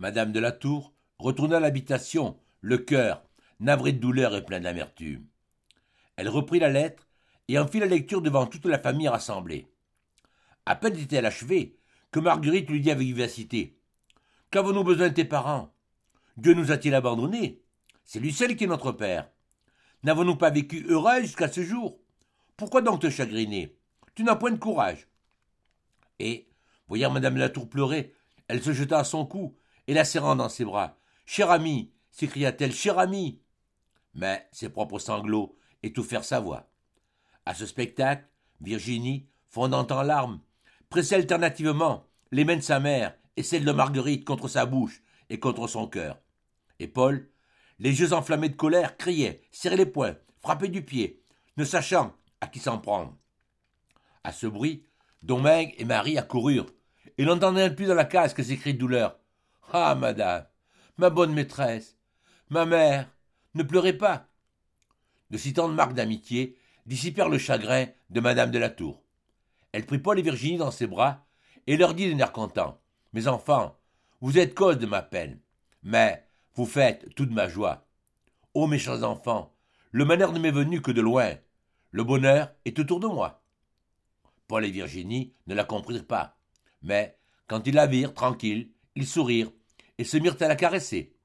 Madame de la Tour retourna à l'habitation, le cœur navré de douleur et plein d'amertume. Elle reprit la lettre et en fit la lecture devant toute la famille rassemblée. À peine était-elle achevée que Marguerite lui dit avec vivacité: Qu'avons-nous besoin de tes parents? Dieu nous a-t-il abandonnés? C'est lui seul qui est notre père. N'avons-nous pas vécu heureux jusqu'à ce jour? Pourquoi donc te chagriner? Tu n'as point de courage. Et, voyant madame de la Tour pleurer, elle se jeta à son cou et la serrant dans ses bras. Cher ami, s'écria-t-elle, cher ami. Mais ses propres sanglots étouffèrent sa voix. À ce spectacle, Virginie, fondant en larmes, pressait alternativement les mains de sa mère et celles de Marguerite contre sa bouche et contre son cœur. Et Paul, les yeux enflammés de colère, criait, serrait les poings, frappait du pied, ne sachant à qui s'en prendre. À ce bruit, Domingue et Marie accoururent, et n'entendèrent plus dans la case que ces cris de douleur. Ah, madame, ma bonne maîtresse, ma mère, ne pleurez pas. De si tendres marques d'amitié dissipèrent le chagrin de madame de la Tour. Elle prit Paul et Virginie dans ses bras et leur dit d'un air content: Mes enfants, vous êtes cause de ma peine, mais vous faites toute ma joie. Ô mes chers enfants, le malheur ne m'est venu que de loin. Le bonheur est autour de moi. Paul et Virginie ne la comprirent pas, mais quand ils la virent tranquille, ils sourirent et se mirent à la caresser.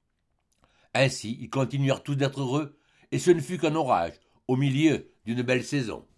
Ainsi, ils continuèrent tous d'être heureux, et ce ne fut qu'un orage au milieu d'une belle saison.